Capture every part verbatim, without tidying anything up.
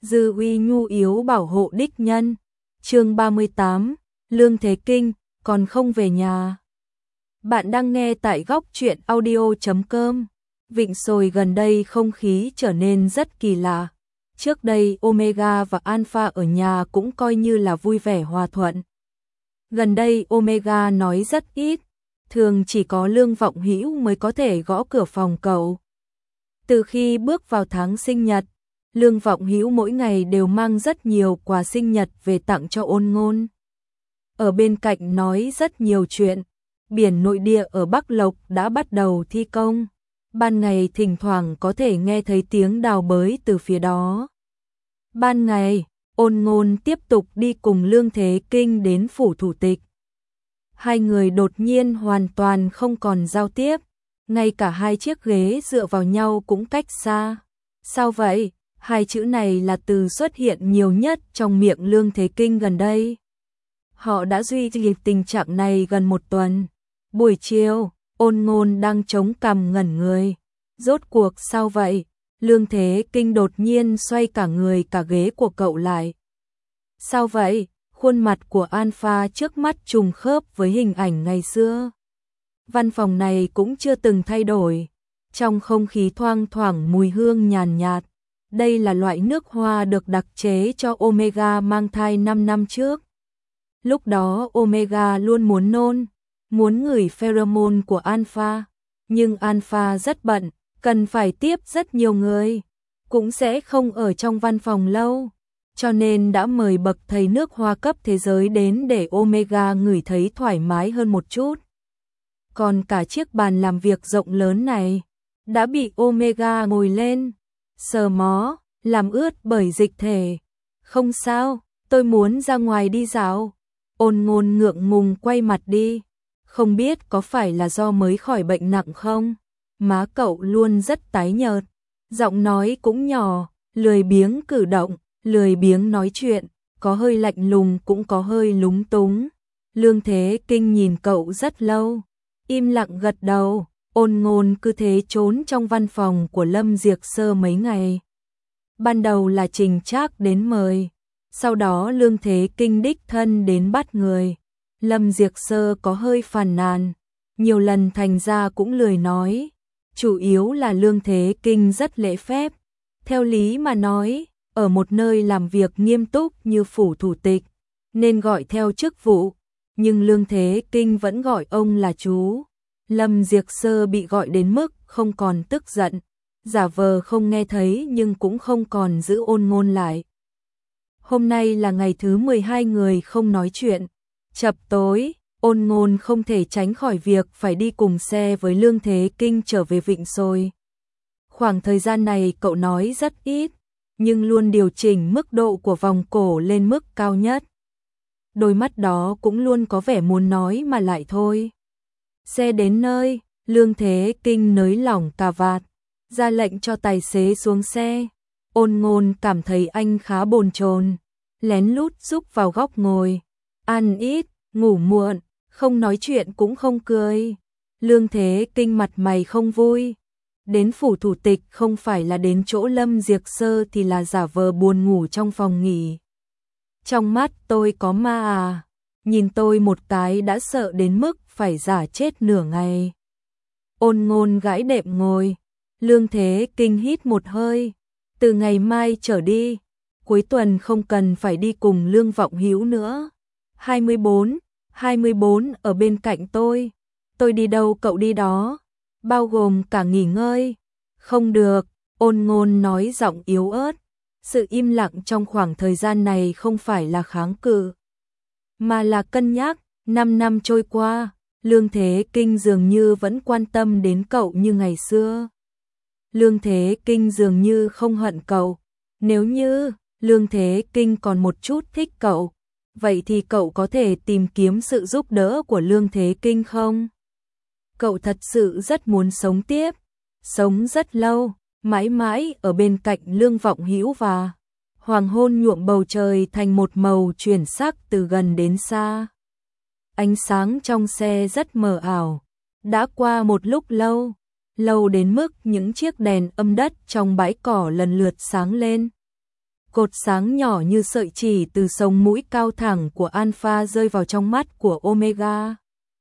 dư uy nhu yếu bảo hộ đích nhân. Chương ba mươi tám, Lương Thế Kinh còn không về nhà. Bạn đang nghe tại góc truyện audio chấm com. Vịnh Sồi gần đây không khí trở nên rất kỳ lạ. Trước đây Omega và Alpha ở nhà cũng coi như là vui vẻ hòa thuận. Gần đây Omega nói rất ít, thường chỉ có Lương Vọng Hữu mới có thể gõ cửa phòng cậu. Từ khi bước vào tháng sinh nhật, Lương Vọng Hữu mỗi ngày đều mang rất nhiều quà sinh nhật về tặng cho Ôn Ngôn. Ở bên cạnh nói rất nhiều chuyện, biển nội địa ở Bắc Lộc đã bắt đầu thi công. Ban ngày thỉnh thoảng có thể nghe thấy tiếng đào bới từ phía đó. Ban ngày, Ôn Ngôn tiếp tục đi cùng Lương Thế Kinh đến phủ thủ tịch. Hai người đột nhiên hoàn toàn không còn giao tiếp, ngay cả hai chiếc ghế dựa vào nhau cũng cách xa. Sao vậy? Hai chữ này là từ xuất hiện nhiều nhất trong miệng Lương Thế Kinh gần đây. Họ đã duy trì tình trạng này gần một tuần. Buổi chiều, Ôn Ngôn đang chống cằm ngẩn người. Rốt cuộc sao vậy? Lương Thế Kinh đột nhiên xoay cả người cả ghế của cậu lại. Sao vậy? Khuôn mặt của Alpha trước mắt trùng khớp với hình ảnh ngày xưa. Văn phòng này cũng chưa từng thay đổi. Trong không khí thoang thoảng mùi hương nhàn nhạt. Đây là loại nước hoa được đặc chế cho Omega mang thai năm năm trước. Lúc đó Omega luôn muốn nôn, muốn ngửi pheromone của Alpha, nhưng Alpha rất bận, cần phải tiếp rất nhiều người, cũng sẽ không ở trong văn phòng lâu, cho nên đã mời bậc thầy nước hoa cấp thế giới đến để Omega ngửi thấy thoải mái hơn một chút. Còn cả chiếc bàn làm việc rộng lớn này đã bị Omega ngồi lên, sờ mó, làm ướt bởi dịch thể. Không sao, tôi muốn ra ngoài đi dạo. Ôn Ngôn ngượng ngùng quay mặt đi. Không biết có phải là do mới khỏi bệnh nặng không? Má cậu luôn rất tái nhợt, giọng nói cũng nhỏ, lười biếng cử động, lười biếng nói chuyện, có hơi lạnh lùng cũng có hơi lúng túng. Lương Thế Kinh nhìn cậu rất lâu, im lặng gật đầu. Ôn Ngôn cứ thế trốn trong văn phòng của Lâm Diệc Sơ mấy ngày. Ban đầu là Trình Trác đến mời, sau đó Lương Thế Kinh đích thân đến bắt người. Lâm Diệc Sơ có hơi phàn nàn, nhiều lần thành ra cũng lười nói. Chủ yếu là Lương Thế Kinh rất lễ phép. Theo lý mà nói, ở một nơi làm việc nghiêm túc như phủ thủ tịch, nên gọi theo chức vụ, nhưng Lương Thế Kinh vẫn gọi ông là chú. Lâm Diệc Sơ bị gọi đến mức không còn tức giận, giả vờ không nghe thấy nhưng cũng không còn giữ Ôn Ngôn lại. Hôm nay là ngày thứ mười hai người không nói chuyện. Chập tối, Ôn Ngôn không thể tránh khỏi việc phải đi cùng xe với Lương Thế Kinh trở về Vịnh Sồi. Khoảng thời gian này cậu nói rất ít, nhưng luôn điều chỉnh mức độ của vòng cổ lên mức cao nhất. Đôi mắt đó cũng luôn có vẻ muốn nói mà lại thôi. Xe đến nơi, Lương Thế Kinh nới lỏng cà vạt, ra lệnh cho tài xế xuống xe. Ôn Ngôn cảm thấy anh khá bồn chồn, lén lút giúp vào góc ngồi. Ăn ít, ngủ muộn, không nói chuyện cũng không cười. Lương Thế Kinh mặt mày không vui. Đến phủ thủ tịch không phải là đến chỗ Lâm Diệc Sơ thì là giả vờ buồn ngủ trong phòng nghỉ. Trong mắt tôi có ma à? Nhìn tôi một cái đã sợ đến mức phải giả chết nửa ngày. Ôn Ngôn gãi đệm ngồi. Lương Thế Kinh hít một hơi. Từ ngày mai trở đi, cuối tuần không cần phải đi cùng Lương Vọng Hữu nữa. hai mươi bốn, hai mươi bốn ở bên cạnh tôi. Tôi đi đâu cậu đi đó, bao gồm cả nghỉ ngơi. Không được, Ôn Ngôn nói giọng yếu ớt. Sự im lặng trong khoảng thời gian này không phải là kháng cự, mà là cân nhắc. Năm năm trôi qua, Lương Thế Kinh dường như vẫn quan tâm đến cậu như ngày xưa. Lương Thế Kinh dường như không hận cậu. Nếu như Lương Thế Kinh còn một chút thích cậu, vậy thì cậu có thể tìm kiếm sự giúp đỡ của Lương Thế Kinh không? Cậu thật sự rất muốn sống tiếp, sống rất lâu, mãi mãi ở bên cạnh Lương Vọng Hữu và hoàng hôn nhuộm bầu trời thành một màu chuyển sắc từ gần đến xa. Ánh sáng trong xe rất mờ ảo, đã qua một lúc lâu, lâu đến mức những chiếc đèn âm đất trong bãi cỏ lần lượt sáng lên. Cột sáng nhỏ như sợi chỉ từ sống mũi cao thẳng của Alpha rơi vào trong mắt của Omega.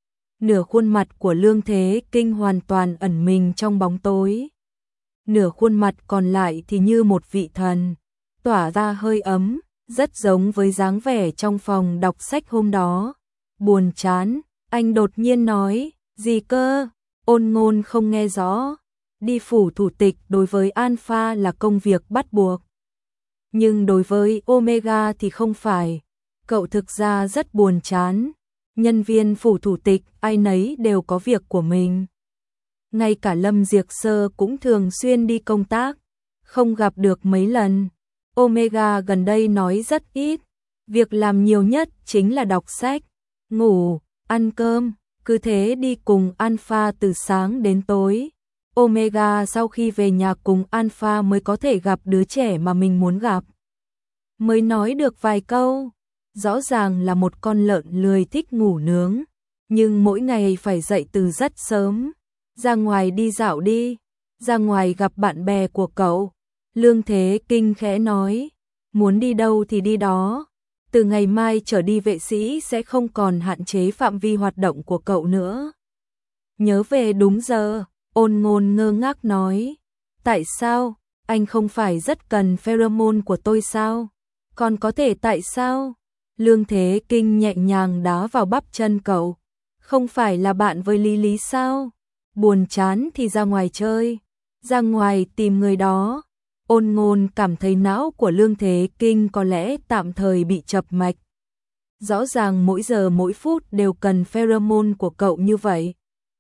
Nửa khuôn mặt của Lương Thế Kinh hoàn toàn ẩn mình trong bóng tối. Nửa khuôn mặt còn lại thì như một vị thần, tỏa ra hơi ấm, rất giống với dáng vẻ trong phòng đọc sách hôm đó. Buồn chán, anh đột nhiên nói, gì cơ? Ôn Ngôn không nghe rõ. Đi phủ thủ tịch đối với Alpha là công việc bắt buộc. Nhưng đối với Omega thì không phải. Cậu thực ra rất buồn chán. Nhân viên phủ thủ tịch ai nấy đều có việc của mình. Ngay cả Lâm Diệc Sơ cũng thường xuyên đi công tác, không gặp được mấy lần. Omega gần đây nói rất ít, việc làm nhiều nhất chính là đọc sách, ngủ, ăn cơm, cứ thế đi cùng Alpha từ sáng đến tối. Omega sau khi về nhà cùng Alpha mới có thể gặp đứa trẻ mà mình muốn gặp. Mới nói được vài câu, rõ ràng là một con lợn lười thích ngủ nướng, nhưng mỗi ngày phải dậy từ rất sớm. Ra ngoài đi dạo đi, ra ngoài gặp bạn bè của cậu. Lương Thế Kinh khẽ nói, muốn đi đâu thì đi đó. Từ ngày mai trở đi vệ sĩ sẽ không còn hạn chế phạm vi hoạt động của cậu nữa. Nhớ về đúng giờ, Ôn Ngôn ngơ ngác nói. Tại sao? Anh không phải rất cần pheromone của tôi sao? Còn có thể tại sao? Lương Thế Kinh nhẹ nhàng đá vào bắp chân cậu. Không phải là bạn với Lý Lý sao? Buồn chán thì ra ngoài chơi, ra ngoài tìm người đó. Ôn Ngôn cảm thấy não của Lương Thế Kinh có lẽ tạm thời bị chập mạch. Rõ ràng mỗi giờ mỗi phút đều cần pheromone của cậu như vậy.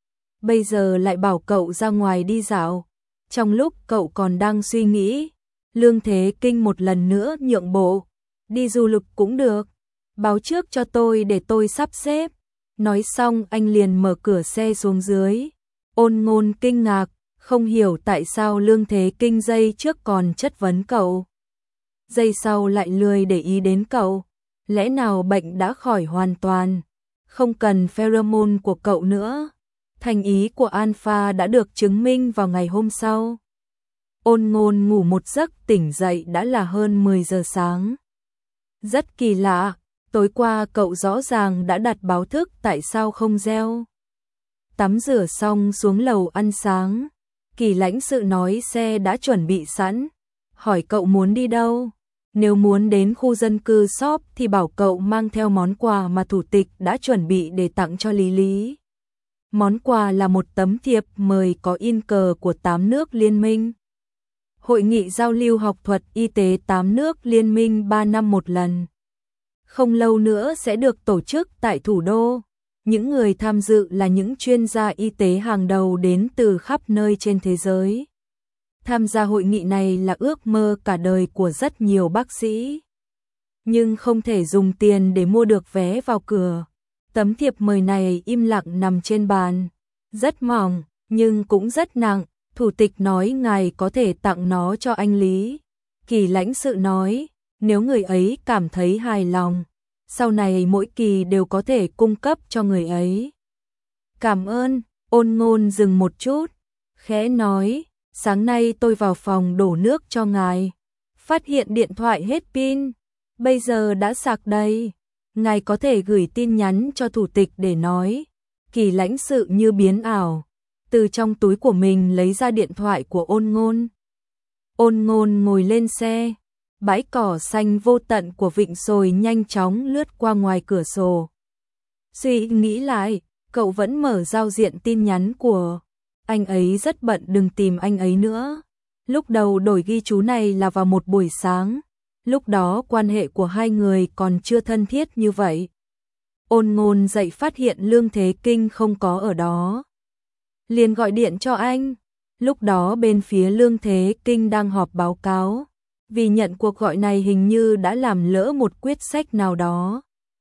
Bây giờ lại bảo cậu ra ngoài đi dạo. Trong lúc cậu còn đang suy nghĩ, Lương Thế Kinh một lần nữa nhượng bộ. Đi du lịch cũng được, báo trước cho tôi để tôi sắp xếp. Nói xong anh liền mở cửa xe xuống dưới. Ôn Ngôn kinh ngạc, không hiểu tại sao Lương Thế Kinh giây trước còn chất vấn cậu, giây sau lại lười để ý đến cậu. Lẽ nào bệnh đã khỏi hoàn toàn, không cần pheromone của cậu nữa? Thành ý của Alpha đã được chứng minh vào ngày hôm sau. Ôn Ngôn ngủ một giấc tỉnh dậy đã là hơn mười giờ sáng. Rất kỳ lạ, tối qua cậu rõ ràng đã đặt báo thức, tại sao không reo? Tắm rửa xong xuống lầu ăn sáng, Kỳ lãnh sự nói xe đã chuẩn bị sẵn, hỏi cậu muốn đi đâu. Nếu muốn đến khu dân cư shop thì bảo cậu mang theo món quà mà thủ tịch đã chuẩn bị để tặng cho Lý Lý. Món quà là một tấm thiệp mời có in cờ của tám nước liên minh. Hội nghị giao lưu học thuật y tế tám nước liên minh ba năm một lần. Không lâu nữa sẽ được tổ chức tại thủ đô. Những người tham dự là những chuyên gia y tế hàng đầu đến từ khắp nơi trên thế giới. Tham gia hội nghị này là ước mơ cả đời của rất nhiều bác sĩ. Nhưng không thể dùng tiền để mua được vé vào cửa. Tấm thiệp mời này im lặng nằm trên bàn. Rất mỏng, nhưng cũng rất nặng. Thủ tịch nói ngài có thể tặng nó cho anh Lý. Kỳ lãnh sự nói, nếu người ấy cảm thấy hài lòng, sau này mỗi kỳ đều có thể cung cấp cho người ấy. Cảm ơn. Ôn Ngôn dừng một chút, khẽ nói, sáng nay tôi vào phòng đổ nước cho ngài, phát hiện điện thoại hết pin, bây giờ đã sạc đầy. Ngài có thể gửi tin nhắn cho thủ tịch để nói. Kỳ lãnh sự như biến ảo, từ trong túi của mình lấy ra điện thoại của Ôn Ngôn. Ôn Ngôn ngồi lên xe. Bãi cỏ xanh vô tận của vịnh Sồi nhanh chóng lướt qua ngoài cửa sổ. Suy nghĩ lại, cậu vẫn mở giao diện tin nhắn của anh ấy, rất bận, đừng tìm anh ấy nữa. Lúc đầu đổi ghi chú này là vào một buổi sáng, lúc đó quan hệ của hai người còn chưa thân thiết như vậy. Ôn Ngôn dậy phát hiện Lương Thế Kinh không có ở đó, liền gọi điện cho anh. Lúc đó bên phía Lương Thế Kinh đang họp báo cáo. Vì nhận cuộc gọi này hình như đã làm lỡ một quyết sách nào đó.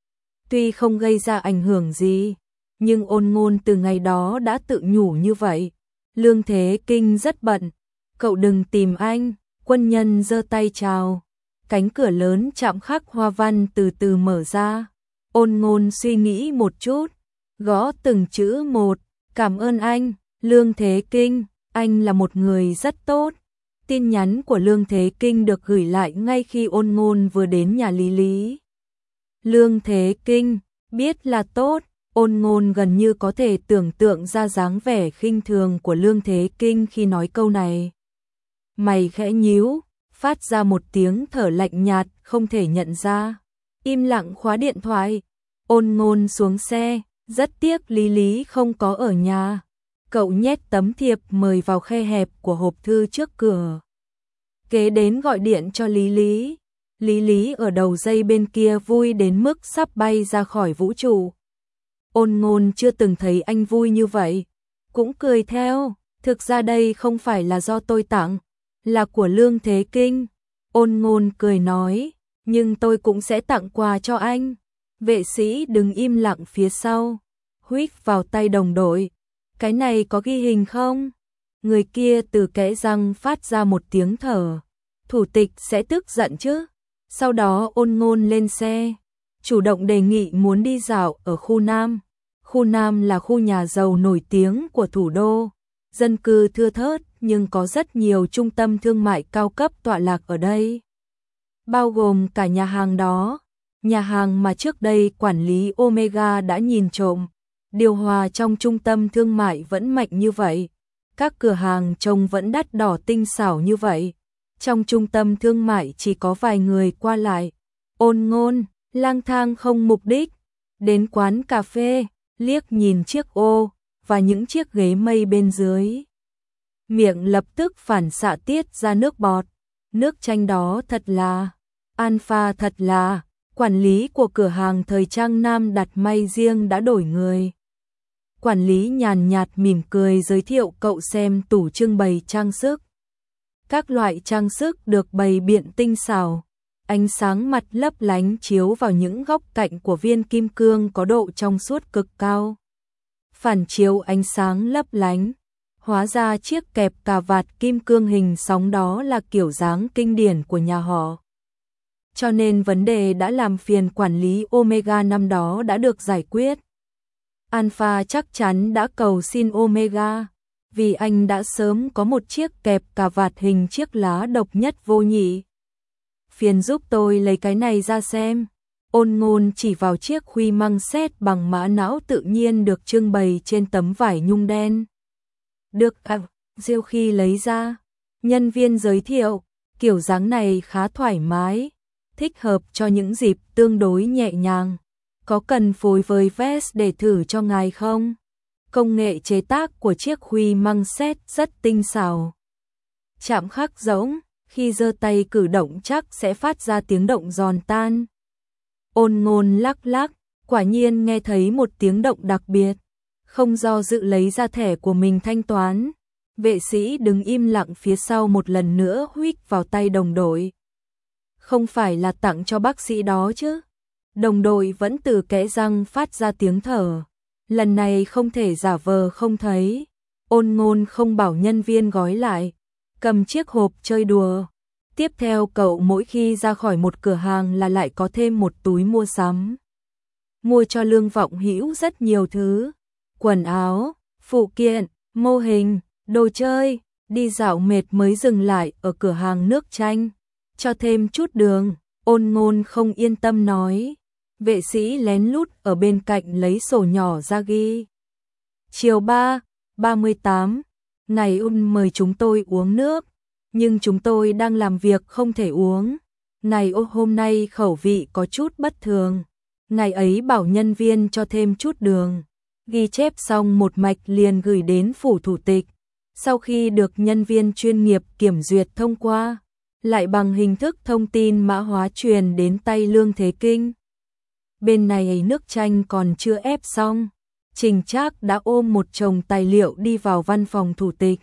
Tuy không gây ra ảnh hưởng gì, nhưng Ôn Ngôn từ ngày đó đã tự nhủ như vậy. Lương Thế Kinh rất bận, cậu đừng tìm anh. Quân nhân giơ tay chào. Cánh cửa lớn chạm khắc hoa văn từ từ mở ra. Ôn Ngôn suy nghĩ một chút, gõ từng chữ một. Cảm ơn anh, Lương Thế Kinh, anh là một người rất tốt. Tin nhắn của Lương Thế Kinh được gửi lại ngay khi Ôn Ngôn vừa đến nhà Lý Lý. Lương Thế Kinh, biết là tốt, Ôn Ngôn gần như có thể tưởng tượng ra dáng vẻ khinh thường của Lương Thế Kinh khi nói câu này. Mày khẽ nhíu, phát ra một tiếng thở lạnh nhạt không thể nhận ra. Im lặng khóa điện thoại, Ôn Ngôn xuống xe, rất tiếc Lý Lý không có ở nhà. Cậu nhét tấm thiệp mời vào khe hẹp của hộp thư trước cửa. Kế đến gọi điện cho Lý Lý. Lý Lý ở đầu dây bên kia vui đến mức sắp bay ra khỏi vũ trụ. Ôn Ngôn chưa từng thấy anh vui như vậy, cũng cười theo. Thực ra đây không phải là do tôi tặng, là của Lương Thế Kinh. Ôn Ngôn cười nói, nhưng tôi cũng sẽ tặng quà cho anh. Vệ sĩ đứng im lặng phía sau, huých vào tay đồng đội. Cái này có ghi hình không? Người kia từ kẽ răng phát ra một tiếng thở. Thủ tịch sẽ tức giận chứ? Sau đó Ôn Ngôn lên xe, chủ động đề nghị muốn đi dạo ở khu Nam. Khu Nam là khu nhà giàu nổi tiếng của thủ đô, dân cư thưa thớt nhưng có rất nhiều trung tâm thương mại cao cấp tọa lạc ở đây. Bao gồm cả nhà hàng đó, nhà hàng mà trước đây quản lý Omega đã nhìn trộm. Điều hòa trong trung tâm thương mại vẫn mạnh như vậy, các cửa hàng trông vẫn đắt đỏ tinh xảo như vậy. Trong trung tâm thương mại chỉ có vài người qua lại. Ôn Ngôn, lang thang không mục đích, đến quán cà phê, liếc nhìn chiếc ô và những chiếc ghế mây bên dưới. Miệng lập tức phản xạ tiết ra nước bọt. Nước chanh đó thật là, Alpha thật là, quản lý của cửa hàng thời trang nam đặt may riêng đã đổi người. Quản lý nhàn nhạt mỉm cười giới thiệu cậu xem tủ trưng bày trang sức. Các loại trang sức được bày biện tinh xảo, ánh sáng mặt lấp lánh chiếu vào những góc cạnh của viên kim cương có độ trong suốt cực cao. Phản chiếu ánh sáng lấp lánh, hóa ra chiếc kẹp cà vạt kim cương hình sóng đó là kiểu dáng kinh điển của nhà họ. Cho nên vấn đề đã làm phiền quản lý Omega năm đó đã được giải quyết. Alpha chắc chắn đã cầu xin Omega, vì anh đã sớm có một chiếc kẹp cà vạt hình chiếc lá độc nhất vô nhị. Phiền giúp tôi lấy cái này ra xem. Ôn Ngôn chỉ vào chiếc khuy măng xét bằng mã não tự nhiên được trưng bày trên tấm vải nhung đen. Được à, Diêu khi lấy ra. Nhân viên giới thiệu, kiểu dáng này khá thoải mái, thích hợp cho những dịp tương đối nhẹ nhàng. Có cần phối với vest để thử cho ngài không? Công nghệ chế tác của chiếc khuy măng xét rất tinh xảo. Chạm khắc giống, khi giơ tay cử động chắc sẽ phát ra tiếng động giòn tan. Ôn Ngôn lắc lắc, quả nhiên nghe thấy một tiếng động đặc biệt. Không do dự lấy ra thẻ của mình thanh toán. Vệ sĩ đứng im lặng phía sau một lần nữa huých vào tay đồng đội. Không phải là tặng cho bác sĩ đó chứ? Đồng đội vẫn từ kẽ răng phát ra tiếng thở. Lần này không thể giả vờ không thấy. Ôn Ngôn không bảo nhân viên gói lại, cầm chiếc hộp chơi đùa. Tiếp theo cậu mỗi khi ra khỏi một cửa hàng là lại có thêm một túi mua sắm. Mua cho Lương Vọng Hữu rất nhiều thứ. Quần áo, phụ kiện, mô hình, đồ chơi. Đi dạo mệt mới dừng lại ở cửa hàng nước chanh. Cho thêm chút đường. Ôn Ngôn không yên tâm nói. Vệ sĩ lén lút ở bên cạnh lấy sổ nhỏ ra ghi. Chiều ba, ba mươi tám, ngày Un mời chúng tôi uống nước, nhưng chúng tôi đang làm việc không thể uống. Ngày ô hôm nay khẩu vị có chút bất thường. Ngày ấy bảo nhân viên cho thêm chút đường. Ghi chép xong một mạch liền gửi đến phủ thủ tịch. Sau khi được nhân viên chuyên nghiệp kiểm duyệt thông qua, lại bằng hình thức thông tin mã hóa truyền đến tay Lương Thế Kinh. Bên này nước chanh còn chưa ép xong, Trình Trác đã ôm một chồng tài liệu đi vào văn phòng thủ tịch.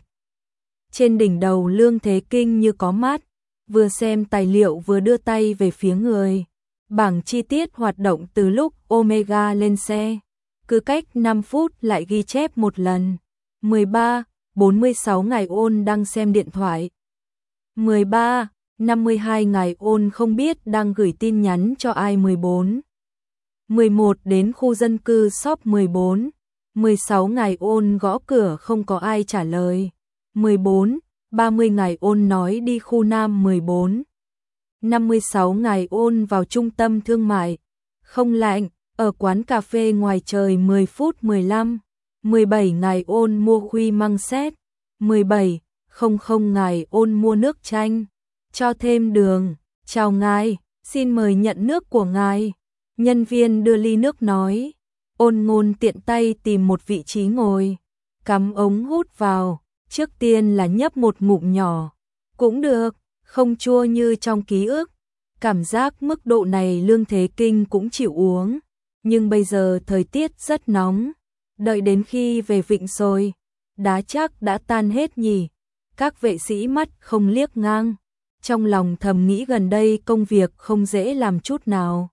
Trên đỉnh đầu Lương Thế Kinh như có mắt, vừa xem tài liệu vừa đưa tay về phía người. Bảng chi tiết hoạt động từ lúc Omega lên xe, cứ cách năm phút lại ghi chép một lần. mười ba, bốn mươi sáu ngày Ôn đang xem điện thoại. mười ba, năm mươi hai ngày Ôn không biết đang gửi tin nhắn cho ai. mười bốn, mười một đến khu dân cư shop mười bốn, mười sáu ngày Ôn gõ cửa không có ai trả lời. mười bốn, ba mươi ngày ôn nói đi khu Nam mười bốn. năm mươi sáu ngày ôn vào trung tâm thương mại. Không lạnh, ở quán cà phê ngoài trời mười phút mười lăm. mười bảy ngày ôn mua khuy măng xét. mười bảy, không không ngày ôn mua nước chanh. Cho thêm đường. Chào ngài, xin mời nhận nước của ngài. Nhân viên đưa ly nước nói. Ôn Ngôn tiện tay tìm một vị trí ngồi. Cắm ống hút vào. Trước tiên là nhấp một ngụm nhỏ. Cũng được, không chua như trong ký ức. Cảm giác mức độ này Lương Thế Kinh cũng chịu uống. Nhưng bây giờ thời tiết rất nóng. Đợi đến khi về Vịnh rồi, đá chắc đã tan hết nhỉ. Các vệ sĩ mắt không liếc ngang. Trong lòng thầm nghĩ gần đây công việc không dễ làm chút nào.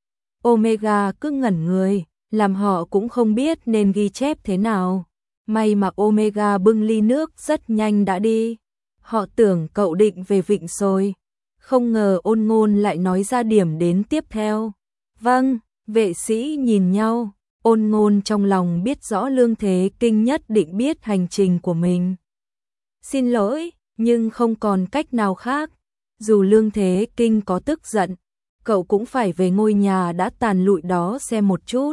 Omega cứ ngẩn người, làm họ cũng không biết nên ghi chép thế nào. May mà Omega bưng ly nước rất nhanh đã đi. Họ tưởng cậu định về Vịnh rồi. Không ngờ Ôn Ngôn lại nói ra điểm đến tiếp theo. Vâng, vệ sĩ nhìn nhau. Ôn Ngôn trong lòng biết rõ Lương Thế Kinh nhất định biết hành trình của mình. Xin lỗi, nhưng không còn cách nào khác. Dù Lương Thế Kinh có tức giận, cậu cũng phải về ngôi nhà đã tàn lụi đó xem một chút.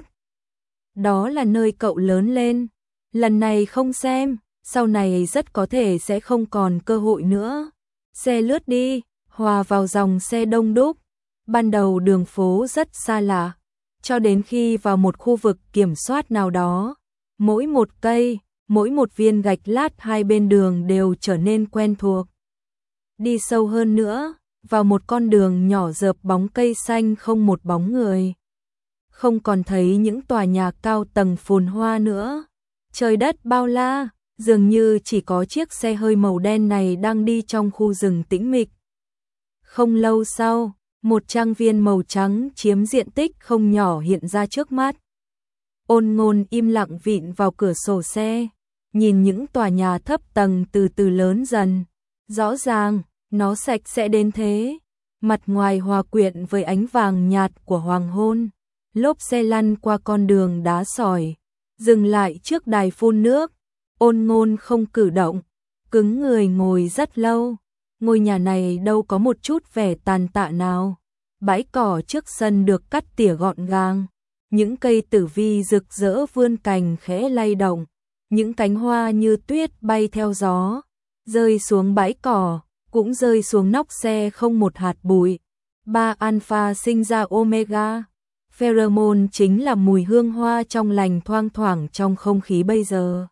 Đó là nơi cậu lớn lên. Lần này không xem, sau này rất có thể sẽ không còn cơ hội nữa. Xe lướt đi, hòa vào dòng xe đông đúc. Ban đầu đường phố rất xa lạ, cho đến khi vào một khu vực kiểm soát nào đó, mỗi một cây, mỗi một viên gạch lát hai bên đường đều trở nên quen thuộc. Đi sâu hơn nữa, vào một con đường nhỏ rợp bóng cây xanh không một bóng người. Không còn thấy những tòa nhà cao tầng phồn hoa nữa. Trời đất bao la, dường như chỉ có chiếc xe hơi màu đen này đang đi trong khu rừng tĩnh mịch. Không lâu sau, một trang viên màu trắng chiếm diện tích không nhỏ hiện ra trước mắt. Ôn Ngôn im lặng vịn vào cửa sổ xe, nhìn những tòa nhà thấp tầng từ từ lớn dần. Rõ ràng, nó sạch sẽ đến thế. Mặt ngoài hòa quyện với ánh vàng nhạt của hoàng hôn. Lốp xe lăn qua con đường đá sỏi, dừng lại trước đài phun nước. Ôn Ngôn không cử động, cứng người ngồi rất lâu. Ngôi nhà này đâu có một chút vẻ tàn tạ nào. Bãi cỏ trước sân được cắt tỉa gọn gàng. Những cây tử vi rực rỡ vươn cành khẽ lay động. Những cánh hoa như tuyết bay theo gió, rơi xuống bãi cỏ, cũng rơi xuống nóc xe không một hạt bụi. Ba alpha sinh ra omega. Pheromone chính là mùi hương hoa trong lành thoang thoảng trong không khí bây giờ.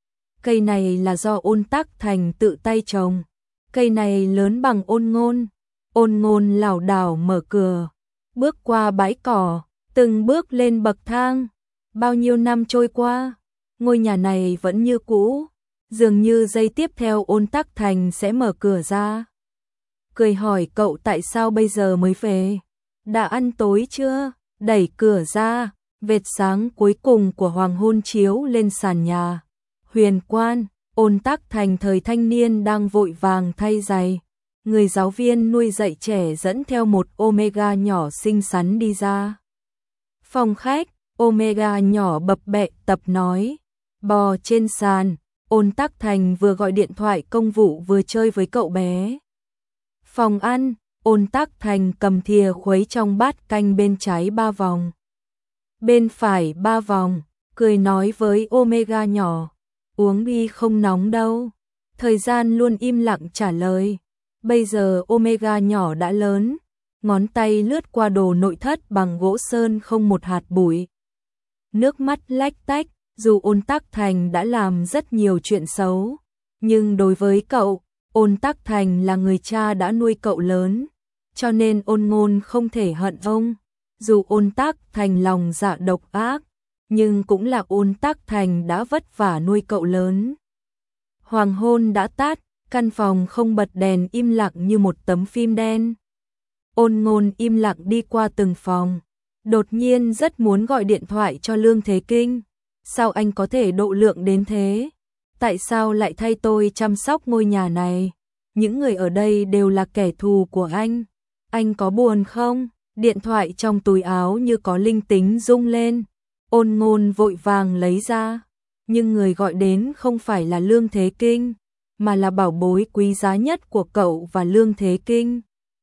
Cây này là do Ôn Tắc Thành tự tay trồng. Cây này lớn bằng Ôn Ngôn. Ôn Ngôn lảo đảo mở cửa, bước qua bãi cỏ, từng bước lên bậc thang. Bao nhiêu năm trôi qua, ngôi nhà này vẫn như cũ. Dường như giây tiếp theo Ôn Tắc Thành sẽ mở cửa ra. Cười hỏi cậu tại sao bây giờ mới về. Đã ăn tối chưa? Đẩy cửa ra, vệt sáng cuối cùng của hoàng hôn chiếu lên sàn nhà. Huyền quan, Ôn Tắc Thành thời thanh niên đang vội vàng thay giày. Người giáo viên nuôi dạy trẻ dẫn theo một Omega nhỏ xinh xắn đi ra. Phòng khách, Omega nhỏ bập bẹ tập nói. Bò trên sàn, Ôn Tắc Thành vừa gọi điện thoại công vụ vừa chơi với cậu bé. Phòng ăn, Ôn Tắc Thành cầm thìa khuấy trong bát canh bên trái ba vòng. Bên phải ba vòng, cười nói với Omega nhỏ. Uống đi không nóng đâu. Thời gian luôn im lặng trả lời. Bây giờ Omega nhỏ đã lớn, ngón tay lướt qua đồ nội thất bằng gỗ sơn không một hạt bụi. Nước mắt lách tách, dù Ôn Tắc Thành đã làm rất nhiều chuyện xấu, nhưng đối với cậu, Ôn Tắc Thành là người cha đã nuôi cậu lớn, cho nên Ôn Ngôn không thể hận ông. Dù Ôn Tắc Thành lòng dạ độc ác, nhưng cũng là Ôn Tắc Thành đã vất vả nuôi cậu lớn. Hoàng hôn đã tắt, căn phòng không bật đèn im lặng như một tấm phim đen. Ôn Ngôn im lặng đi qua từng phòng, đột nhiên rất muốn gọi điện thoại cho Lương Thế Kinh. Sao anh có thể độ lượng đến thế? Tại sao lại thay tôi chăm sóc ngôi nhà này? Những người ở đây đều là kẻ thù của anh. Anh có buồn không? Điện thoại trong túi áo như có linh tính rung lên. Ôn Ngôn vội vàng lấy ra. Nhưng người gọi đến không phải là Lương Thế Kinh, mà là bảo bối quý giá nhất của cậu và Lương Thế Kinh.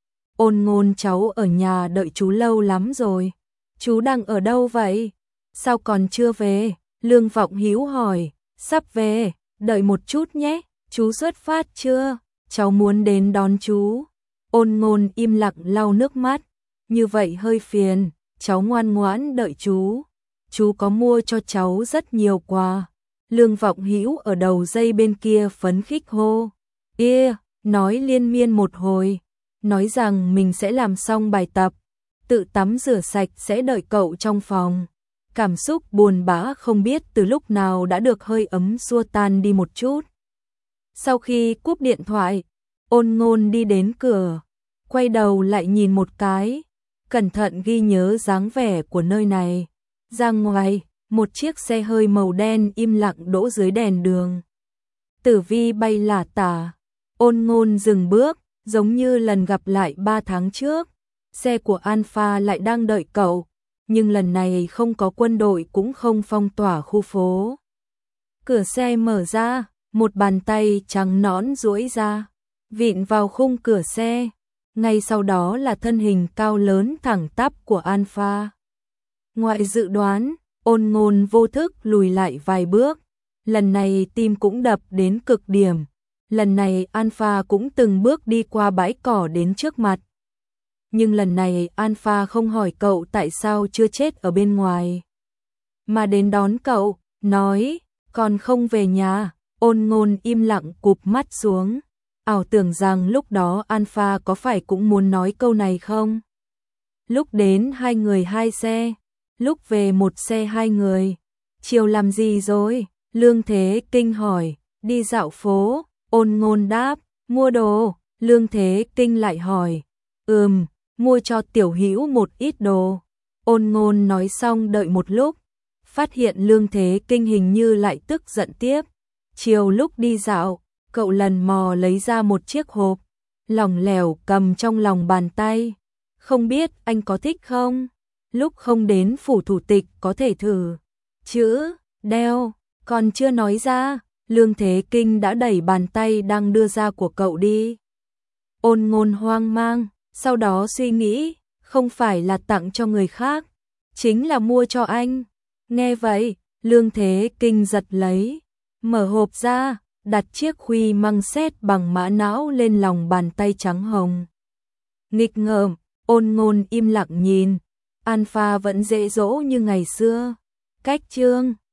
Ôn Ngôn, cháu ở nhà đợi chú lâu lắm rồi. Chú đang ở đâu vậy? Sao còn chưa về? Lương Vọng Hữu hỏi. Sắp về, đợi một chút nhé. Chú xuất phát chưa? Cháu muốn đến đón chú. Ôn Ngôn im lặng lau nước mắt. Như vậy hơi phiền, cháu ngoan ngoãn đợi chú. Chú có mua cho cháu rất nhiều quà. Lương Vọng Hữu ở đầu dây bên kia phấn khích hô. Ê, nói liên miên một hồi. Nói rằng mình sẽ làm xong bài tập, tự tắm rửa sạch sẽ đợi cậu trong phòng. Cảm xúc buồn bã không biết từ lúc nào đã được hơi ấm xua tan đi một chút. Sau khi cúp điện thoại, Ôn Ngôn đi đến cửa, quay đầu lại nhìn một cái, cẩn thận ghi nhớ dáng vẻ của nơi này. Ra ngoài, một chiếc xe hơi màu đen im lặng đỗ dưới đèn đường. Tử vi bay lả tả, Ôn Ngôn dừng bước, giống như lần gặp lại ba tháng trước. Xe của Alpha lại đang đợi cậu, nhưng lần này không có quân đội cũng không phong tỏa khu phố. Cửa xe mở ra, một bàn tay trắng nõn duỗi ra, vịn vào khung cửa xe. Ngay sau đó là thân hình cao lớn thẳng tắp của Alpha. Ngoại dự đoán, Ôn Ngôn vô thức lùi lại vài bước. Lần này tim cũng đập đến cực điểm. Lần này Alpha cũng từng bước đi qua bãi cỏ đến trước mặt. Nhưng lần này Alpha không hỏi cậu tại sao chưa chết ở bên ngoài, mà đến đón cậu, nói, còn không về nhà. Ôn Ngôn im lặng cụp mắt xuống, ảo tưởng rằng lúc đó Alpha có phải cũng muốn nói câu này không? Lúc đến hai người hai xe, lúc về một xe hai người. Chiều làm gì rồi? Lương Thế Kinh hỏi. Đi dạo phố. Ôn Ngôn đáp. Mua đồ. Lương Thế Kinh lại hỏi. Ừm, mua cho Tiểu Hữu một ít đồ. Ôn Ngôn nói xong đợi một lúc, phát hiện Lương Thế Kinh hình như lại tức giận tiếp. Chiều lúc đi dạo, cậu lần mò lấy ra một chiếc hộp, lỏng lẻo cầm trong lòng bàn tay. Không biết anh có thích không? Lúc không đến phủ thủ tịch có thể thử. Chữ, đeo, còn chưa nói ra, Lương Thế Kinh đã đẩy bàn tay đang đưa ra của cậu đi. Ôn Ngôn hoang mang, sau đó suy nghĩ, không phải là tặng cho người khác, chính là mua cho anh. Nghe vậy, Lương Thế Kinh giật lấy, mở hộp ra, đặt chiếc khuy măng sét bằng mã não lên lòng bàn tay trắng hồng. Nghịch ngợm, Ôn Ngôn im lặng nhìn, Alpha vẫn dễ dỗ như ngày xưa. Cách chương